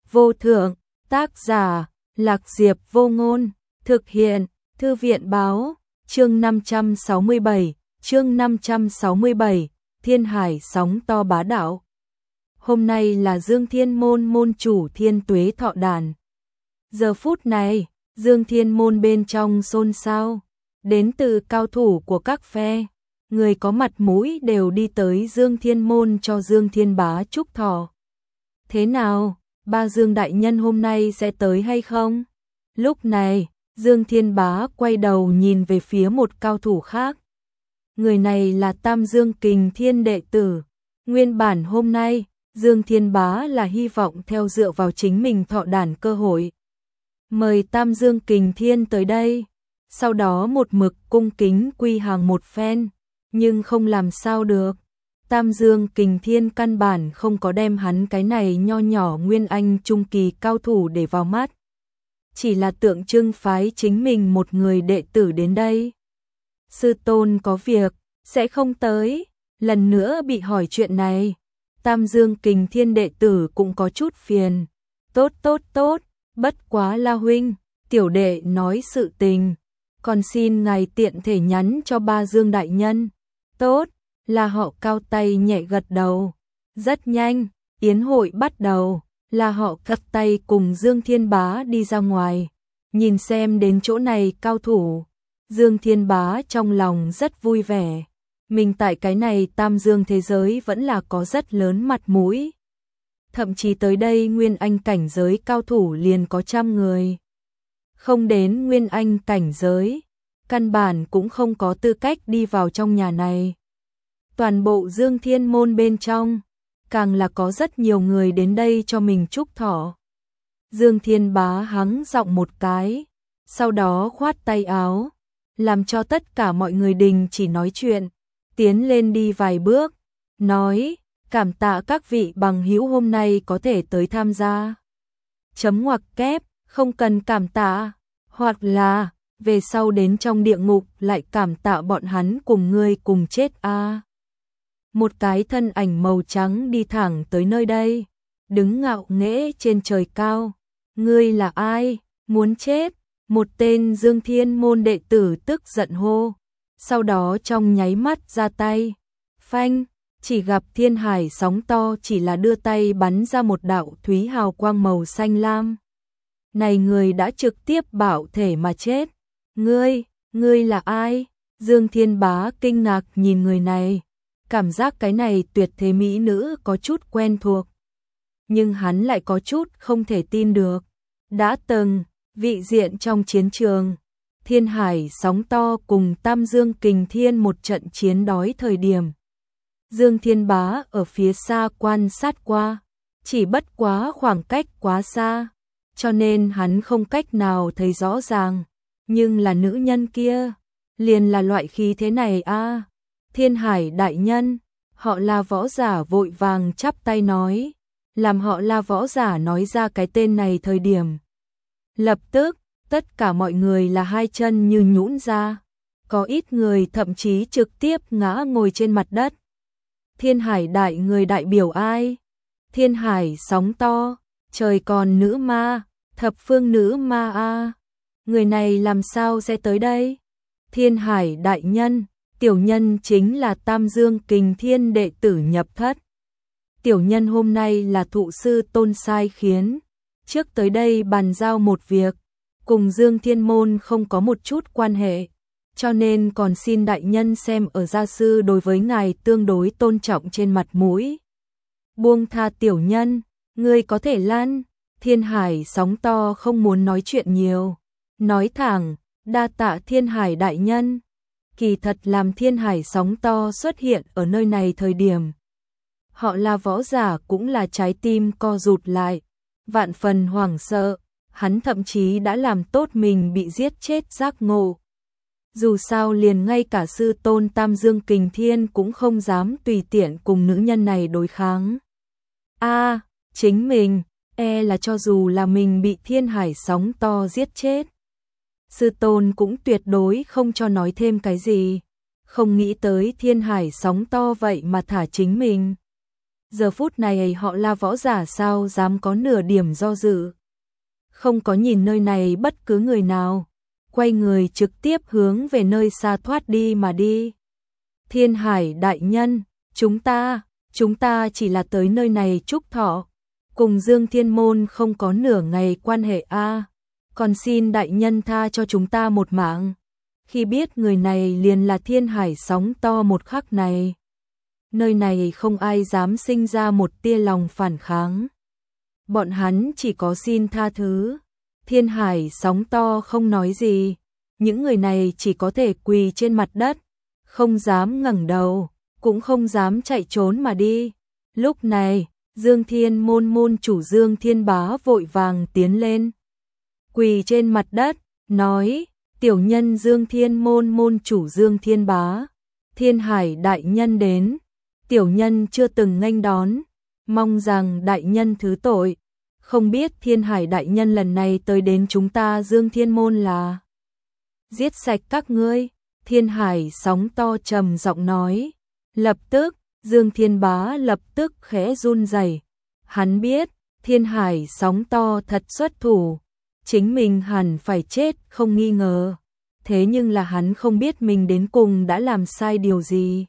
vô thượng, tác giả, Lạc Diệp Vô Ngôn, thực hiện, Thư viện Báo, chương 567, Thiên Hải sóng to bá đạo. Hôm nay là Dương Thiên Môn môn chủ Thiên Tuế thọ đàn. Giờ phút này, Dương Thiên Môn bên trong xôn xao, đến từ cao thủ của các phe, người có mặt mũi đều đi tới Dương Thiên Môn cho Dương Thiên Bá chúc thọ. Thế nào, ba Dương đại nhân hôm nay sẽ tới hay không? Lúc này, Dương Thiên Bá quay đầu nhìn về phía một cao thủ khác. Người này là Tam Dương Kình Thiên đệ tử. Nguyên bản hôm nay, Dương Thiên Bá là hy vọng theo dựa vào chính mình thọ đản cơ hội. Mời Tam Dương Kình Thiên tới đây. Sau đó một mực cung kính quy hàng một phen. Nhưng không làm sao được. Tam Dương Kình Thiên căn bản không có đem hắn cái này nho nhỏ Nguyên Anh trung kỳ cao thủ để vào mắt. Chỉ là tượng trưng phái chính mình một người đệ tử đến đây. Sư tôn có việc, sẽ không tới. Lần nữa bị hỏi chuyện này. Tam Dương Kình Thiên đệ tử cũng có chút phiền. Tốt, bất quá La huynh, tiểu đệ nói sự tình. Còn xin ngài tiện thể nhắn cho ba Dương đại nhân. Tốt, là họ cao tay nhẹ gật đầu. Rất nhanh, yến hội bắt đầu. Là họ cắt tay cùng Dương Thiên Bá đi ra ngoài. Nhìn xem đến chỗ này cao thủ. Dương Thiên Bá trong lòng rất vui vẻ. Mình tại cái này Tam Dương thế giới vẫn là có rất lớn mặt mũi. Thậm chí tới đây Nguyên Anh cảnh giới cao thủ liền có 100 người. Không đến Nguyên Anh cảnh giới, căn bản cũng không có tư cách đi vào trong nhà này. Toàn bộ Dương Thiên Môn bên trong, càng là có rất nhiều người đến đây cho mình chúc thọ. Dương Thiên Bá hắng giọng một cái, sau đó khoát tay áo, làm cho tất cả mọi người đình chỉ nói chuyện, tiến lên đi vài bước, nói, cảm tạ các vị bằng hữu hôm nay có thể tới tham gia. Chấm ngoặc kép, không cần cảm tạ, hoặc là, về sau đến trong địa ngục lại cảm tạ bọn hắn cùng ngươi cùng chết a. Một cái thân ảnh màu trắng đi thẳng tới nơi đây, đứng ngạo nghễ trên trời cao. Ngươi là ai? Muốn chết? Một tên Dương Thiên Môn đệ tử tức giận hô. Sau đó trong nháy mắt ra tay. Phanh, chỉ gặp thiên hải sóng to chỉ là đưa tay bắn ra một đạo thúy hào quang màu xanh lam. Này người đã trực tiếp bạo thể mà chết. Ngươi là ai? Dương Thiên Bá kinh ngạc nhìn người này. Cảm giác cái này tuyệt thế mỹ nữ có chút quen thuộc. Nhưng hắn lại có chút không thể tin được. Đã từng, vị diện trong chiến trường, thiên hải sóng to cùng Tam Dương Kình Thiên một trận chiến đói thời điểm. Dương Thiên Bá ở phía xa quan sát qua, chỉ bất quá khoảng cách quá xa, cho nên hắn không cách nào thấy rõ ràng. Nhưng là nữ nhân kia, liền là loại khí thế này a. Thiên Hải đại nhân, họ là võ giả vội vàng chắp tay nói, làm họ là võ giả nói ra cái tên này thời điểm. Lập tức, tất cả mọi người là hai chân như nhũn ra, có ít người thậm chí trực tiếp ngã ngồi trên mặt đất. Thiên Hải đại người đại biểu ai? Thiên Hải sóng to, trời còn nữ ma, thập phương nữ ma a. Người này làm sao sẽ tới đây? Thiên Hải đại nhân, tiểu nhân chính là Tam Dương Kình Thiên đệ tử nhập thất. Tiểu nhân hôm nay là thụ sư tôn sai khiến, trước tới đây bàn giao một việc, cùng Dương Thiên Môn không có một chút quan hệ, cho nên còn xin đại nhân xem ở gia sư đối với ngài tương đối tôn trọng trên mặt mũi. Buông tha tiểu nhân, ngươi có thể lăn. Thiên Hải sóng to không muốn nói chuyện nhiều, nói thẳng, đa tạ Thiên Hải đại nhân. Kỳ thật làm Thiên Hải sóng to xuất hiện ở nơi này thời điểm. Họ là võ giả cũng là trái tim co rụt lại, vạn phần hoảng sợ, hắn thậm chí đã làm tốt mình bị giết chết giác ngộ. Dù sao liền ngay cả sư tôn Tam Dương Kình Thiên cũng không dám tùy tiện cùng nữ nhân này đối kháng. Chính mình, là cho dù là mình bị Thiên Hải sóng to giết chết. Sư tôn cũng tuyệt đối không cho nói thêm cái gì. Không nghĩ tới Thiên Hải sóng to vậy mà thả chính mình. Giờ phút này họ là võ giả sao dám có nửa điểm do dự. Không có nhìn nơi này bất cứ người nào, quay người trực tiếp hướng về nơi xa thoát đi mà đi. Thiên Hải đại nhân, chúng ta chỉ là tới nơi này chúc thọ, cùng Dương Thiên Môn không có nửa ngày quan hệ a, còn xin đại nhân tha cho chúng ta một mạng. Khi biết người này liền là Thiên Hải sóng to một khắc này, nơi này không ai dám sinh ra một tia lòng phản kháng. Bọn hắn chỉ có xin tha thứ. Thiên Hải sóng to không nói gì, những người này chỉ có thể quỳ trên mặt đất, không dám ngẩng đầu, cũng không dám chạy trốn mà đi. Lúc này, Dương Thiên Môn môn chủ Dương Thiên Bá vội vàng tiến lên, quỳ trên mặt đất, nói: "Tiểu nhân Dương Thiên Môn môn chủ Dương Thiên Bá, Thiên Hải đại nhân đến, tiểu nhân chưa từng nghênh đón, mong rằng đại nhân thứ tội. Không biết Thiên Hải đại nhân lần này tới đến chúng ta Dương Thiên Môn là giết sạch các ngươi." Thiên Hải sóng to trầm giọng nói. Lập tức, Dương Thiên Bá lập tức khẽ run rẩy. Hắn biết, Thiên Hải sóng to thật xuất thủ, chính mình hẳn phải chết không nghi ngờ. Thế nhưng là hắn không biết mình đến cùng đã làm sai điều gì.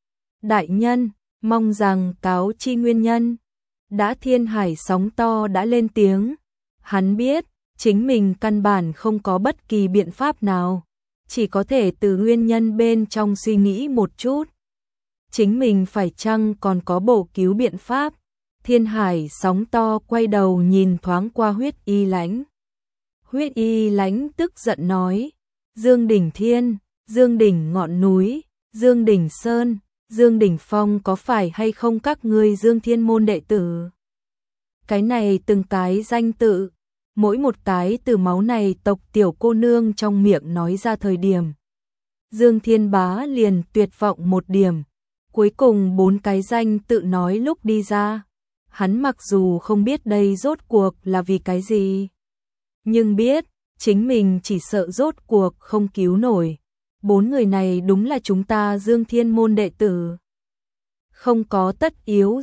Đại nhân, mong rằng cáo chi nguyên nhân. Đã Thiên Hải sóng to đã lên tiếng, hắn biết chính mình căn bản không có bất kỳ biện pháp nào, chỉ có thể từ nguyên nhân bên trong suy nghĩ một chút. Chính mình phải chăng còn có bổ cứu biện pháp? Thiên Hải sóng to quay đầu nhìn thoáng qua Huyết Y Lãnh. Huyết Y Lãnh tức giận nói: Dương Đỉnh Thiên, Dương Đỉnh ngọn núi, Dương Đỉnh Sơn, Dương Đỉnh Phong có phải hay không các ngươi Dương Thiên Môn đệ tử? Cái này từng cái danh tự, mỗi một cái từ máu này tộc tiểu cô nương trong miệng nói ra thời điểm, Dương Thiên Bá liền tuyệt vọng một điểm. Cuối cùng 4 cái danh tự nói lúc đi ra, hắn mặc dù không biết đây rốt cuộc là vì cái gì, nhưng biết chính mình chỉ sợ rốt cuộc không cứu nổi. 4 người này đúng là chúng ta Dương Thiên Môn đệ tử. Không có tất yếu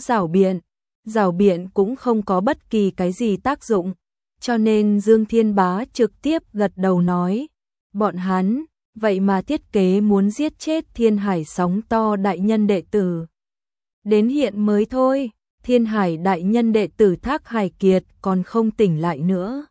rảo biện cũng không có bất kỳ cái gì tác dụng, cho nên Dương Thiên Bá trực tiếp gật đầu nói: bọn hắn vậy mà thiết kế muốn giết chết Thiên Hải sóng to đại nhân đệ tử. Đến hiện mới thôi, Thiên Hải đại nhân đệ tử Thác Hải Kiệt còn không tỉnh lại nữa.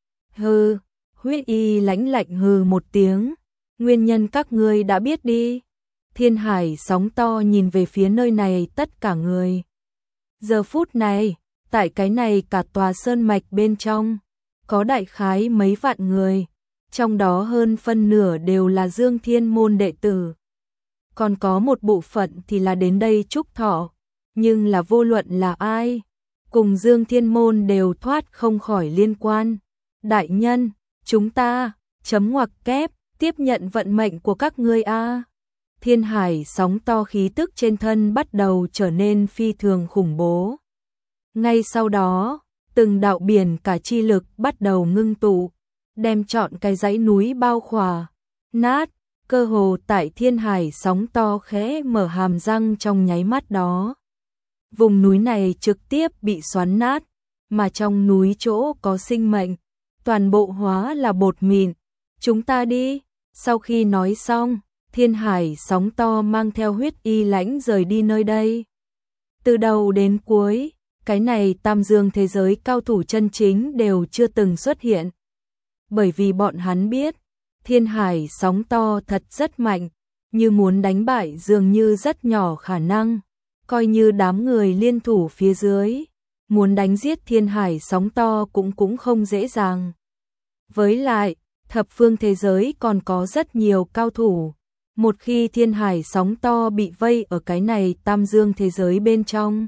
Hừ, Huyết Y Lãnh lạnh hừ một tiếng, nguyên nhân các ngươi đã biết đi. Thiên Hải sóng to nhìn về phía nơi này tất cả người. Giờ phút này, tại cái này cả tòa sơn mạch bên trong, có đại khái mấy vạn người, trong đó hơn phân nửa đều là Dương Thiên Môn đệ tử. Còn có một bộ phận thì là đến đây chúc thọ, nhưng là vô luận là ai, cùng Dương Thiên Môn đều thoát không khỏi liên quan. Đại nhân, chúng ta, chấm ngoặc kép, tiếp nhận vận mệnh của các ngươi a. Thiên Hải sóng to khí tức trên thân bắt đầu trở nên phi thường khủng bố. Ngay sau đó, từng đạo biển cả chi lực bắt đầu ngưng tụ, đem trọn cái dãy núi bao khỏa, nát, cơ hồ tại Thiên Hải sóng to khẽ mở hàm răng trong nháy mắt đó. Vùng núi này trực tiếp bị xoắn nát, mà trong núi chỗ có sinh mệnh, toàn bộ hóa là bột mịn. Chúng ta đi. Sau khi nói xong, Thiên Hải sóng to mang theo Huyết Y Lãnh rời đi nơi đây. Từ đầu đến cuối, cái này Tam Dương thế giới cao thủ chân chính đều chưa từng xuất hiện. Bởi vì bọn hắn biết, Thiên Hải sóng to thật rất mạnh, như muốn đánh bại dường như rất nhỏ khả năng, coi như đám người liên thủ phía dưới, muốn đánh giết Thiên Hải sóng to cũng không dễ dàng. Với lại, thập phương thế giới còn có rất nhiều cao thủ, một khi Thiên Hải sóng to bị vây ở cái này Tam Dương thế giới bên trong,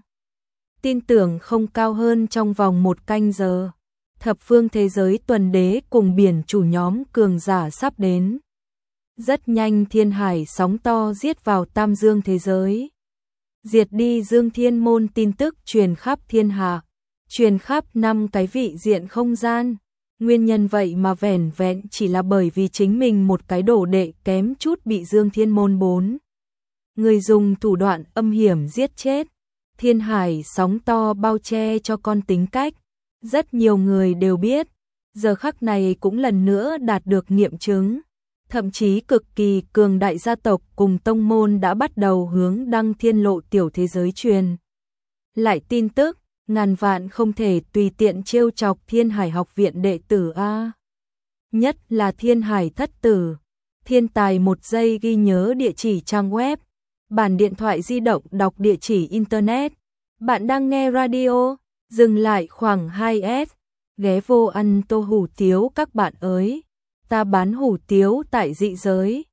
tin tưởng không cao hơn trong vòng 1 canh giờ, thập phương thế giới tuần đế cùng biển chủ nhóm cường giả sắp đến. Rất nhanh Thiên Hải sóng to giết vào Tam Dương thế giới, diệt đi Dương Thiên Môn, tin tức truyền khắp thiên hạ, truyền khắp 5 cái vị diện không gian. Nguyên nhân vậy mà vẻn vẹn chỉ là bởi vì chính mình một cái đồ đệ kém chút bị Dương Thiên Môn 4 người dùng thủ đoạn âm hiểm giết chết. Thiên hải sóng to bao che cho con tính cách. Rất nhiều người đều biết, giờ khắc này cũng lần nữa đạt được nghiệm chứng. Thậm chí cực kỳ cường đại gia tộc cùng tông môn đã bắt đầu hướng đăng thiên lộ tiểu thế giới truyền. Lại tin tức, ngàn vạn không thể tùy tiện trêu chọc Thiên Hải học viện đệ tử a. Nhất là Thiên Hải thất tử. Thiên tài 1 giây ghi nhớ địa chỉ trang web, bản điện thoại di động đọc địa chỉ internet. Bạn đang nghe radio, dừng lại khoảng 2S, ghé vô ăn tô hủ tiếu các bạn ơi. Ta bán hủ tiếu tại dị giới.